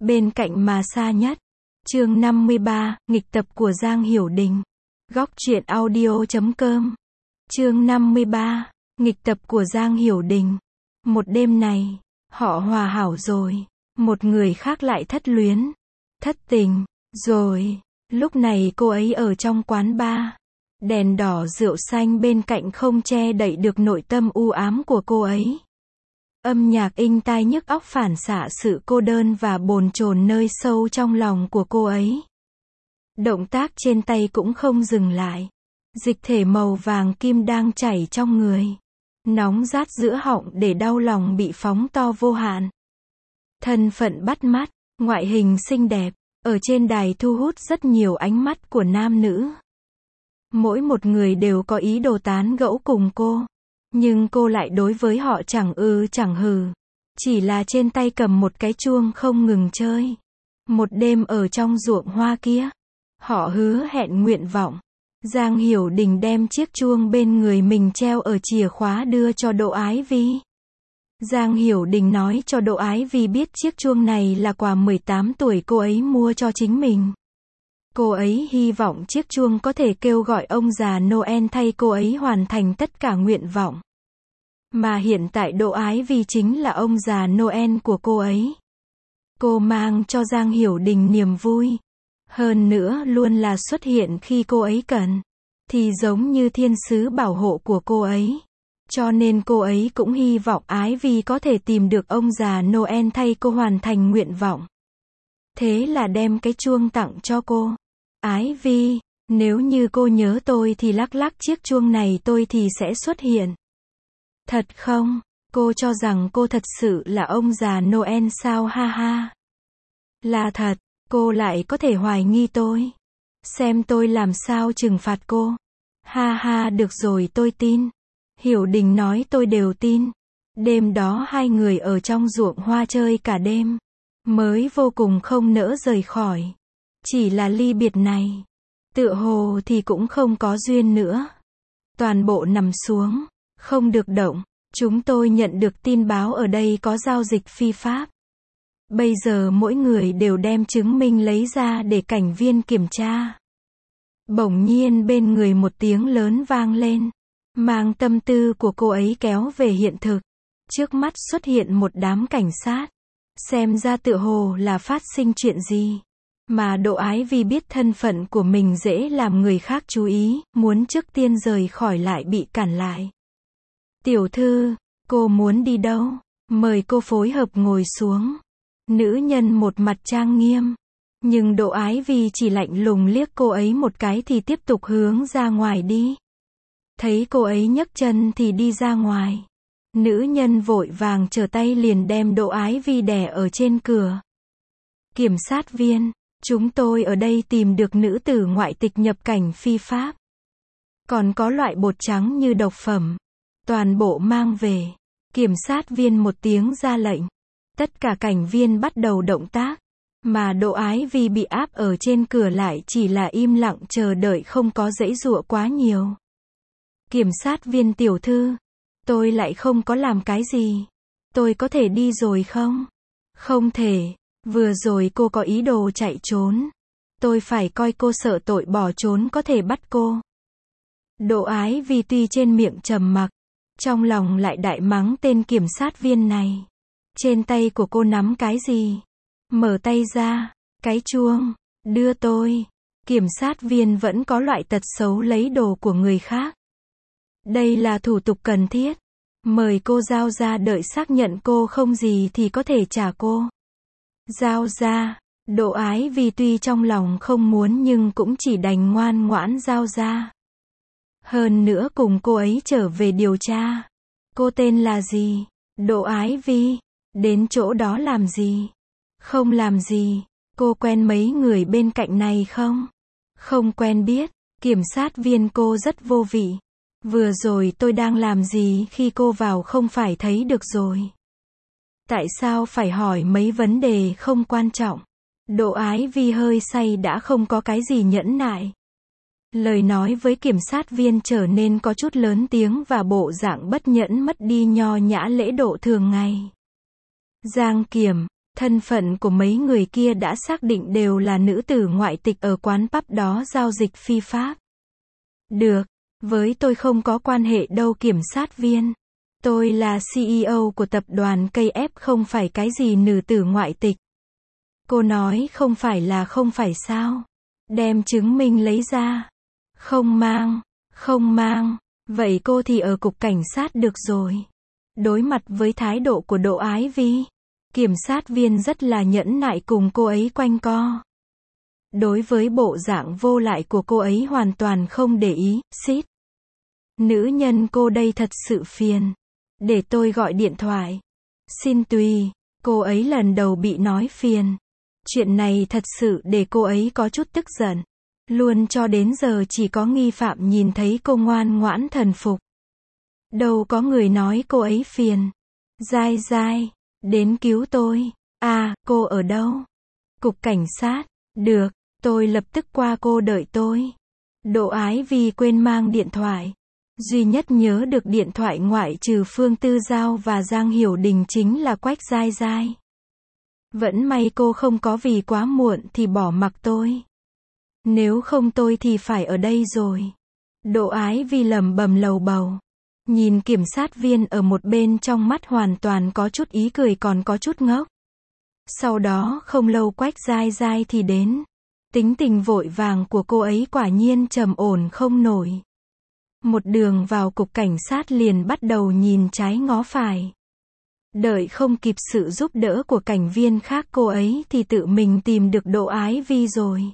Bên cạnh mà xa nhất. Chương 53, nghịch tập của Giang Hiểu Đình. Góc truyện audio.com. Chương 53, nghịch tập của Giang Hiểu Đình. Một đêm này, họ hòa hảo rồi, một người khác lại thất luyến, thất tình, rồi. Lúc này cô ấy ở trong quán bar. Đèn đỏ rượu xanh bên cạnh không che đậy được nội tâm u ám của cô ấy. Âm nhạc inh tai nhức óc phản xạ sự cô đơn và bồn chồn nơi sâu trong lòng của cô ấy. Động tác trên tay cũng không dừng lại. Dịch thể màu vàng kim đang chảy trong người. Nóng rát giữa họng để đau lòng bị phóng to vô hạn. Thân phận bắt mắt, ngoại hình xinh đẹp, ở trên đài thu hút rất nhiều ánh mắt của nam nữ. Mỗi một người đều có ý đồ tán gẫu cùng cô. Nhưng cô lại đối với họ chẳng ư chẳng hừ. Chỉ là trên tay cầm một cái chuông không ngừng chơi. Một đêm ở trong ruộng hoa kia. Họ hứa hẹn nguyện vọng. Giang Hiểu Đình đem chiếc chuông bên người mình treo ở chìa khóa đưa cho Đỗ Ái Vi. Giang Hiểu Đình nói cho Đỗ Ái Vi biết chiếc chuông này là quà 18 tuổi cô ấy mua cho chính mình. Cô ấy hy vọng chiếc chuông có thể kêu gọi ông già Noel thay cô ấy hoàn thành tất cả nguyện vọng. Mà hiện tại Đỗ Ái Vi chính là ông già Noel của cô ấy. Cô mang cho Giang Hiểu Đình niềm vui. Hơn nữa luôn là xuất hiện khi cô ấy cần. Thì giống như thiên sứ bảo hộ của cô ấy. Cho nên cô ấy cũng hy vọng Ái Vi có thể tìm được ông già Noel thay cô hoàn thành nguyện vọng. Thế là đem cái chuông tặng cho cô. Ái Vi, nếu như cô nhớ tôi thì lắc lắc chiếc chuông này tôi thì sẽ xuất hiện. Thật không? Cô cho rằng cô thật sự là ông già Noel sao ha ha. Là thật, cô lại có thể hoài nghi tôi. Xem tôi làm sao trừng phạt cô. Ha ha được rồi tôi tin. Hiểu Đình nói tôi đều tin. Đêm đó hai người ở trong ruộng hoa chơi cả đêm. Mới vô cùng không nỡ rời khỏi. Chỉ là ly biệt này. Tựa hồ thì cũng không có duyên nữa. Toàn bộ nằm xuống. Không được động. Chúng tôi nhận được tin báo ở đây có giao dịch phi pháp. Bây giờ mỗi người đều đem chứng minh lấy ra để cảnh viên kiểm tra. Bỗng nhiên bên người một tiếng lớn vang lên. Mang tâm tư của cô ấy kéo về hiện thực. Trước mắt xuất hiện một đám cảnh sát. Xem ra tựa hồ là phát sinh chuyện gì. Mà Đỗ Ái Vi biết thân phận của mình dễ làm người khác chú ý, muốn trước tiên rời khỏi lại bị cản lại. Tiểu thư, cô muốn đi đâu? Mời cô phối hợp ngồi xuống. Nữ nhân một mặt trang nghiêm. Nhưng Đỗ Ái Vi chỉ lạnh lùng liếc cô ấy một cái thì tiếp tục hướng ra ngoài đi. Thấy cô ấy nhấc chân thì đi ra ngoài. Nữ nhân vội vàng trở tay liền đem Đỗ Ái Vi đè ở trên cửa. Kiểm sát viên, chúng tôi ở đây tìm được nữ tử ngoại tịch nhập cảnh phi pháp. Còn có loại bột trắng như độc phẩm. Toàn bộ mang về. Kiểm sát viên một tiếng ra lệnh. Tất cả cảnh viên bắt đầu động tác. Mà Đỗ Ái Vi bị áp ở trên cửa lại chỉ là im lặng chờ đợi không có giãy giụa quá nhiều. Kiểm sát viên tiểu thư. Tôi lại không có làm cái gì. Tôi có thể đi rồi không? Không thể. Vừa rồi cô có ý đồ chạy trốn. Tôi phải coi cô sợ tội bỏ trốn có thể bắt cô. Đỗ Ái Vi tuy trên miệng trầm mặc. Trong lòng lại đại mắng tên kiểm sát viên này. Trên tay của cô nắm cái gì? Mở tay ra. Cái chuông. Đưa tôi. Kiểm sát viên vẫn có loại tật xấu lấy đồ của người khác. Đây là thủ tục cần thiết. Mời cô giao ra đợi xác nhận cô không gì thì có thể trả cô. Giao ra. Đỗ Ái Vi tuy trong lòng không muốn nhưng cũng chỉ đành ngoan ngoãn giao ra. Hơn nữa cùng cô ấy trở về điều tra. Cô tên là gì? Đỗ Ái Vi. Đến chỗ đó làm gì? Không làm gì. Cô quen mấy người bên cạnh này không? Không quen biết. Kiểm sát viên cô rất vô vị. Vừa rồi tôi đang làm gì khi cô vào không phải thấy được rồi. Tại sao phải hỏi mấy vấn đề không quan trọng? Đỗ Ái Vi hơi say đã không có cái gì nhẫn nại. Lời nói với kiểm sát viên trở nên có chút lớn tiếng và bộ dạng bất nhẫn mất đi nho nhã lễ độ thường ngày. Giang Kiểm, Thân phận của mấy người kia đã xác định đều là nữ tử ngoại tịch ở quán pub đó giao dịch phi pháp. Được, với tôi không có quan hệ đâu kiểm sát viên. Tôi là CEO của tập đoàn KF không phải cái gì nữ tử ngoại tịch. Cô nói không phải là không phải sao? Đem chứng minh lấy ra. Không mang. Vậy cô thì ở cục cảnh sát được rồi. Đối mặt với thái độ của Đỗ Ái Vi, kiểm sát viên rất là nhẫn nại cùng cô ấy quanh co. Đối với bộ dạng vô lại của cô ấy hoàn toàn không để ý, xít. Nữ nhân cô đây thật sự phiền. Để tôi gọi điện thoại. Xin tùy, cô ấy lần đầu bị nói phiền. Chuyện này thật sự để cô ấy có chút tức giận. Luôn cho đến giờ chỉ có nghi phạm nhìn thấy cô ngoan ngoãn thần phục. Đâu có người nói cô ấy phiền. Giai Giai, đến cứu tôi. À, cô ở đâu? Cục cảnh sát. Được, tôi lập tức qua, cô đợi tôi. Đỗ Ái Vi quên mang điện thoại. Duy nhất nhớ được điện thoại ngoại trừ Phương Tư Giao và Giang Hiểu Đình chính là Quách Giai Giai. Vẫn may cô không có vì quá muộn thì bỏ mặc tôi. Nếu không tôi thì phải ở đây rồi. Đỗ Ái Vi lẩm bẩm lầu bầu. Nhìn kiểm sát viên ở một bên, trong mắt hoàn toàn có chút ý cười còn có chút ngốc. Sau đó không lâu Quách Giai Giai thì đến. Tính tình vội vàng của cô ấy quả nhiên trầm ổn không nổi. Một đường vào cục cảnh sát liền bắt đầu nhìn trái ngó phải. Đợi không kịp sự giúp đỡ của cảnh viên khác cô ấy thì tự mình tìm được Đỗ Ái Vi rồi.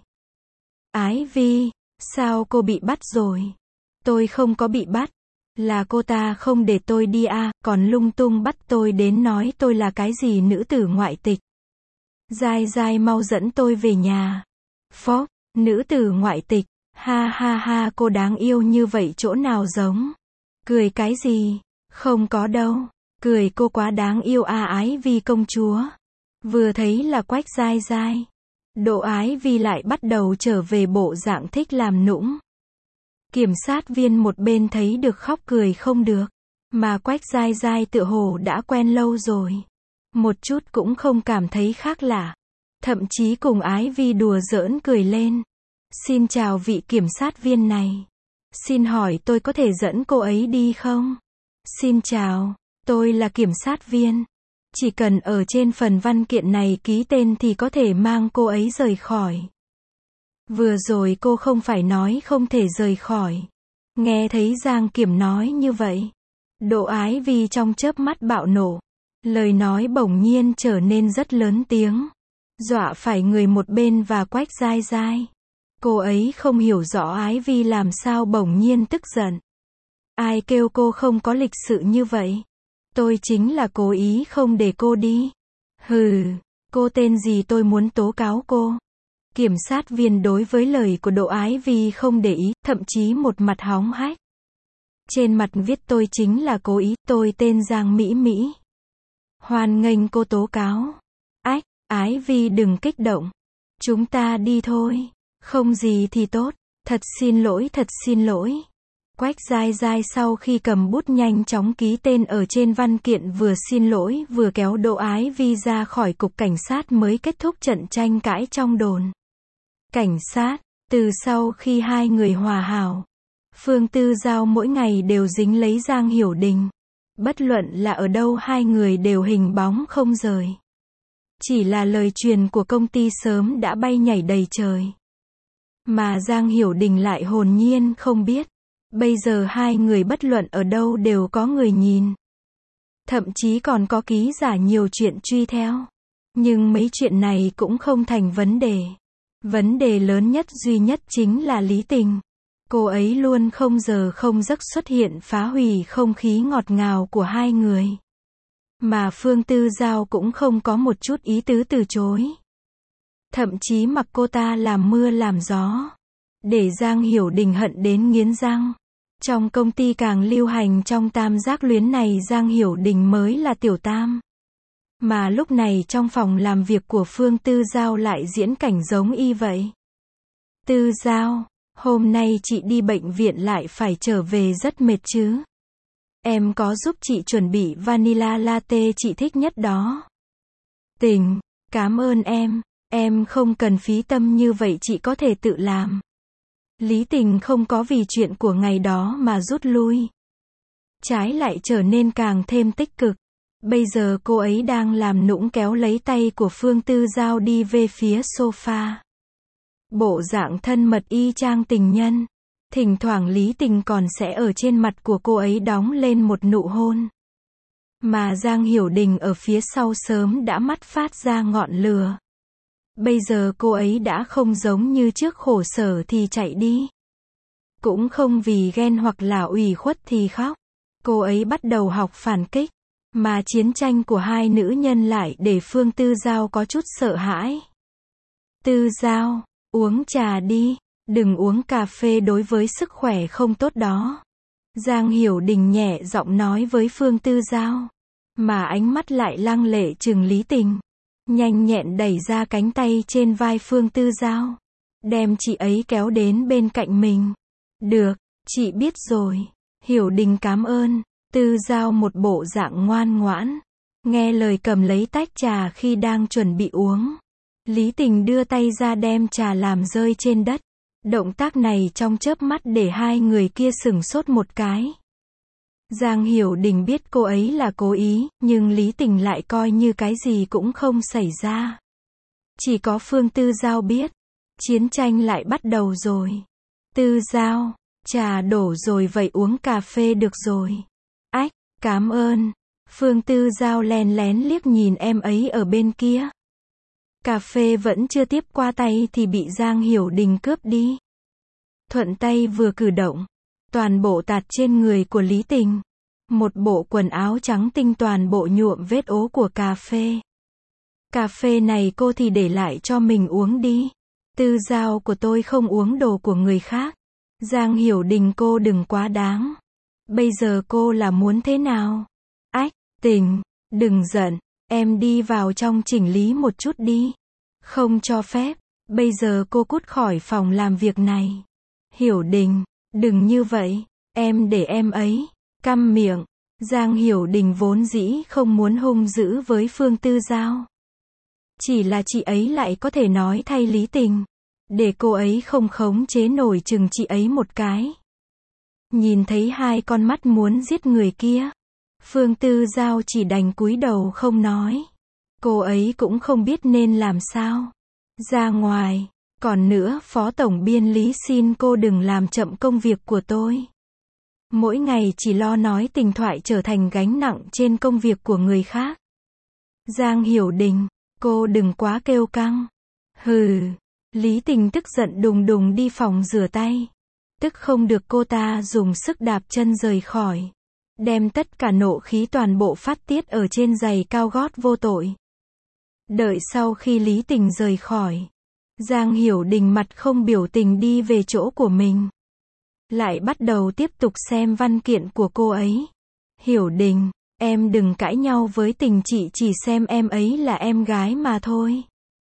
Ái Vi, sao cô bị bắt rồi? Tôi không có bị bắt. Là cô ta không để tôi đi à, còn lung tung bắt tôi đến nói tôi là cái gì nữ tử ngoại tịch. Giai Giai mau dẫn tôi về nhà. Phó, nữ tử ngoại tịch. Ha ha ha, cô đáng yêu như vậy chỗ nào giống? Cười cái gì? Không có đâu. Cười cô quá đáng yêu à. Ái Vi công chúa. Vừa thấy là Quách Giai Giai. Đỗ Ái Vi lại bắt đầu trở về bộ dạng thích làm nũng. Kiểm sát viên một bên thấy được khóc cười không được. Mà Quách Giai Giai tựa hồ đã quen lâu rồi. Một chút cũng không cảm thấy khác lạ. Thậm chí cùng Ái Vi đùa giỡn cười lên. Xin chào vị kiểm sát viên này. Xin hỏi tôi có thể dẫn cô ấy đi không? Xin chào, tôi là kiểm sát viên. Chỉ cần ở trên phần văn kiện này ký tên thì có thể mang cô ấy rời khỏi. Vừa rồi cô không phải nói không thể rời khỏi. Nghe thấy Giang Kiểm nói như vậy. Đỗ Ái Vi trong chớp mắt bạo nổ. Lời nói bỗng nhiên trở nên rất lớn tiếng. Dọa phải người một bên và Quách Giai Giai. Cô ấy không hiểu rõ Ái Vi làm sao bỗng nhiên tức giận. Ai kêu cô không có lịch sự như vậy? Tôi chính là cố ý không để cô đi. Hừ, cô tên gì tôi muốn tố cáo cô. Kiểm sát viên đối với lời của Đỗ Ái Vi không để ý, thậm chí một mặt hóng hách. Trên mặt viết tôi chính là cố ý, tôi tên Giang Mỹ Mỹ. Hoan nghênh cô tố cáo. Ách, Ái Vi đừng kích động. Chúng ta đi thôi. Không gì thì tốt. Thật xin lỗi. Quách Giai Giai sau khi cầm bút nhanh chóng ký tên ở trên văn kiện, vừa xin lỗi vừa kéo Đỗ Ái Vi ra khỏi cục cảnh sát mới kết thúc trận tranh cãi trong đồn. Cảnh sát, từ sau khi hai người hòa hảo, Phương Tư Giao mỗi ngày đều dính lấy Giang Hiểu Đình. Bất luận là ở đâu hai người đều hình bóng không rời. Chỉ là lời truyền của công ty sớm đã bay nhảy đầy trời. Mà Giang Hiểu Đình lại hồn nhiên không biết. Bây giờ hai người bất luận ở đâu đều có người nhìn. Thậm chí còn có ký giả nhiều chuyện truy theo. Nhưng mấy chuyện này cũng không thành vấn đề. Vấn đề lớn nhất duy nhất chính là Lý Tình. Cô ấy luôn không giờ không giấc xuất hiện phá hủy không khí ngọt ngào của hai người. Mà Phương Tư Giao cũng không có một chút ý tứ từ chối. Thậm chí mặc cô ta làm mưa làm gió. Để Giang Hiểu Đình hận đến nghiến răng. Trong công ty càng lưu hành trong tam giác luyến này Giang Hiểu Đình mới là tiểu tam. Mà lúc này trong phòng làm việc của Phương Tư Giao lại diễn cảnh giống y vậy. Tư Giao, hôm nay chị đi bệnh viện lại phải trở về rất mệt chứ. Em có giúp chị chuẩn bị vanilla latte chị thích nhất đó. Tình, Cảm ơn em không cần phí tâm như vậy, chị có thể tự làm. Lý Tình không có vì chuyện của ngày đó mà rút lui. Trái lại trở nên càng thêm tích cực. Bây giờ cô ấy đang làm nũng kéo lấy tay của Phương Tư Giao đi về phía sofa. Bộ dạng thân mật y chang tình nhân. Thỉnh thoảng Lý Tình còn sẽ ở trên mặt của cô ấy đóng lên một nụ hôn. Mà Giang Hiểu Đình ở phía sau sớm đã mắt phát ra ngọn lửa. Bây giờ cô ấy đã không giống như trước khổ sở thì chạy đi. Cũng không vì ghen hoặc là ủy khuất thì khóc. Cô ấy bắt đầu học phản kích. Mà chiến tranh của hai nữ nhân lại để Phương Tư Giao có chút sợ hãi. Tư Giao, uống trà đi, đừng uống cà phê, đối với sức khỏe không tốt đó. Giang Hiểu Đình nhẹ giọng nói với Phương Tư Giao. Mà ánh mắt lại lăng lệ trừng Lý Tình. Nhanh nhẹn đẩy ra cánh tay trên vai Phương Tư Giao. Đem chị ấy kéo đến bên cạnh mình. Được, chị biết rồi. Hiểu Đình cảm ơn. Tư Giao một bộ dạng ngoan ngoãn. Nghe lời cầm lấy tách trà khi đang chuẩn bị uống. Lý Tình đưa tay ra đem trà làm rơi trên đất. Động tác này trong chớp mắt để hai người kia sửng sốt một cái. Giang Hiểu Đình biết cô ấy là cố ý, nhưng Lý Tình lại coi như cái gì cũng không xảy ra. Chỉ có Phương Tư Giao biết. Chiến tranh lại bắt đầu rồi. Tư Giao, trà đổ rồi vậy uống cà phê được rồi. Ách, cảm ơn. Phương Tư Giao len lén liếc nhìn em ấy ở bên kia. Cà phê vẫn chưa tiếp qua tay thì bị Giang Hiểu Đình cướp đi. Thuận tay vừa cử động, toàn bộ tạt trên người của Lý Tình. Một bộ quần áo trắng tinh toàn bộ nhuộm vết ố của cà phê. Cà phê này cô thì để lại cho mình uống đi. Tư Giao của tôi không uống đồ của người khác. Giang Hiểu Đình, cô đừng quá đáng. Bây giờ cô là muốn thế nào? Ách, Tình, đừng giận, em đi vào trong chỉnh lý một chút đi. Không cho phép, bây giờ cô cút khỏi phòng làm việc này. Hiểu Đình, đừng như vậy, em để em ấy. Câm miệng. Giang Hiểu Đình vốn dĩ không muốn hung dữ với Phương Tư Giao. Chỉ là chị ấy lại có thể nói thay Lý Tình. Để cô ấy không khống chế nổi chừng chị ấy một cái. Nhìn thấy hai con mắt muốn giết người kia. Phương Tư Giao chỉ đành cúi đầu không nói. Cô ấy cũng không biết nên làm sao. Ra ngoài. Còn nữa, Phó Tổng Biên Lý xin cô đừng làm chậm công việc của tôi. Mỗi ngày chỉ lo nói tình thoại trở thành gánh nặng trên công việc của người khác. Giang Hiểu Đình, cô đừng quá kêu căng. Hừ. Lý Tình tức giận đùng đùng đi phòng rửa tay. Tức không được cô ta dùng sức đạp chân rời khỏi. Đem tất cả nộ khí toàn bộ phát tiết ở trên giày cao gót vô tội. Đợi sau khi Lý Tình rời khỏi. Giang Hiểu Đình mặt không biểu tình đi về chỗ của mình. Lại bắt đầu tiếp tục xem văn kiện của cô ấy. Hiểu Đình, em đừng cãi nhau với Tình, chị chỉ xem em ấy là em gái mà thôi.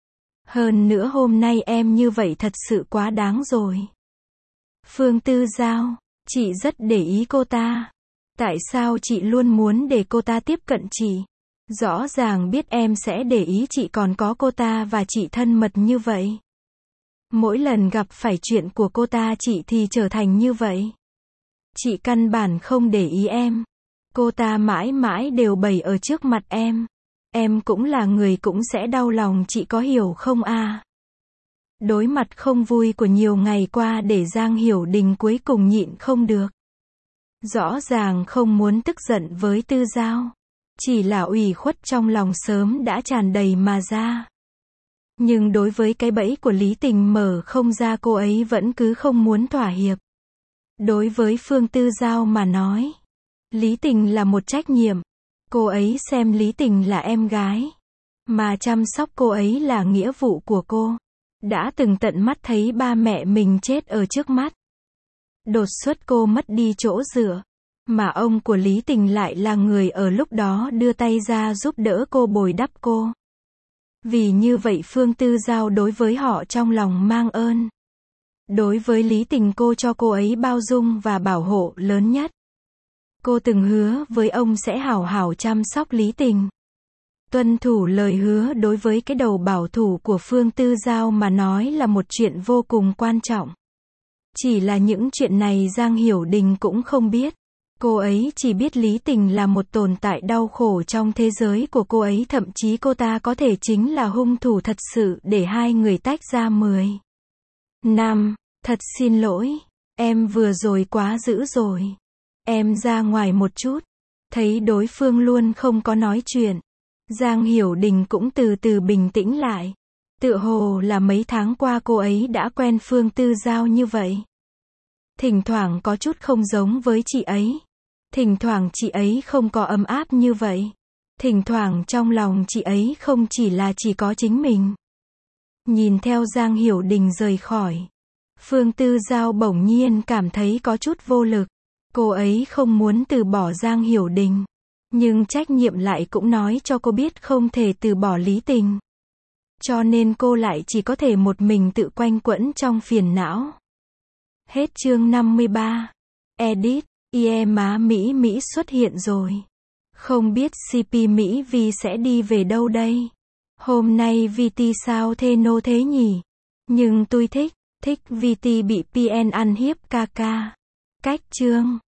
Hơn nữa hôm nay em như vậy thật sự quá đáng rồi. Phương Tư Giao, chị rất để ý cô ta. Tại sao chị luôn muốn để cô ta tiếp cận chị? Rõ ràng biết em sẽ để ý chị còn có cô ta và chị thân mật như vậy. Mỗi lần gặp phải chuyện của cô ta chị thì trở thành như vậy. Chị căn bản không để ý em. Cô ta mãi mãi đều bày ở trước mặt em. Em cũng là người cũng sẽ đau lòng, chị có hiểu không à? Đối mặt không vui của nhiều ngày qua để Giang Hiểu Đình cuối cùng nhịn không được. Rõ ràng không muốn tức giận với Tư Giao. Chỉ là ủy khuất trong lòng sớm đã tràn đầy mà ra. Nhưng đối với cái bẫy của Lý Tình mở không ra, cô ấy vẫn cứ không muốn thỏa hiệp. Đối với Phương Tư Giao mà nói, Lý Tình là một trách nhiệm. Cô ấy xem Lý Tình là em gái. Mà chăm sóc cô ấy là nghĩa vụ của cô. Đã từng tận mắt thấy ba mẹ mình chết ở trước mắt. Đột xuất cô mất đi chỗ dựa. Mà ông của Lý Tình lại là người ở lúc đó đưa tay ra giúp đỡ cô, bồi đắp cô. Vì như vậy Phương Tư Giao đối với họ trong lòng mang ơn. Đối với Lý Tình cô cho cô ấy bao dung và bảo hộ lớn nhất. Cô từng hứa với ông sẽ hảo hảo chăm sóc Lý Tình. Tuân thủ lời hứa đối với cái đầu bảo thủ của Phương Tư Giao mà nói là một chuyện vô cùng quan trọng. Chỉ là những chuyện này Giang Hiểu Đình cũng không biết. Cô ấy chỉ biết Lý Tình là một tồn tại đau khổ trong thế giới của cô ấy, thậm chí cô ta có thể chính là hung thủ thật sự để hai người tách ra 10 năm. Thật xin lỗi, em vừa rồi quá dữ rồi. Em ra ngoài một chút. Thấy đối phương luôn không có nói chuyện, Giang Hiểu Đình cũng từ từ bình tĩnh lại. Tựa hồ là mấy tháng qua cô ấy đã quen Phương Tư Giao như vậy. Thỉnh thoảng có chút không giống với chị ấy. Thỉnh thoảng chị ấy không có ấm áp như vậy. Thỉnh thoảng trong lòng chị ấy không chỉ có chính mình. Nhìn theo Giang Hiểu Đình rời khỏi, Phương Tư Giao bỗng nhiên cảm thấy có chút vô lực. Cô ấy không muốn từ bỏ Giang Hiểu Đình, nhưng trách nhiệm lại cũng nói cho cô biết không thể từ bỏ Lý Tình. Cho nên cô lại chỉ có thể một mình tự quanh quẩn trong phiền não. Hết chương 53. Edit, ie má Mỹ Mỹ xuất hiện rồi. Không biết CP Mỹ Vi sẽ đi về đâu đây? Hôm nay VT sao thế nô thế nhỉ? Nhưng tôi thích VT bị PN ăn hiếp ca ca. Cách chương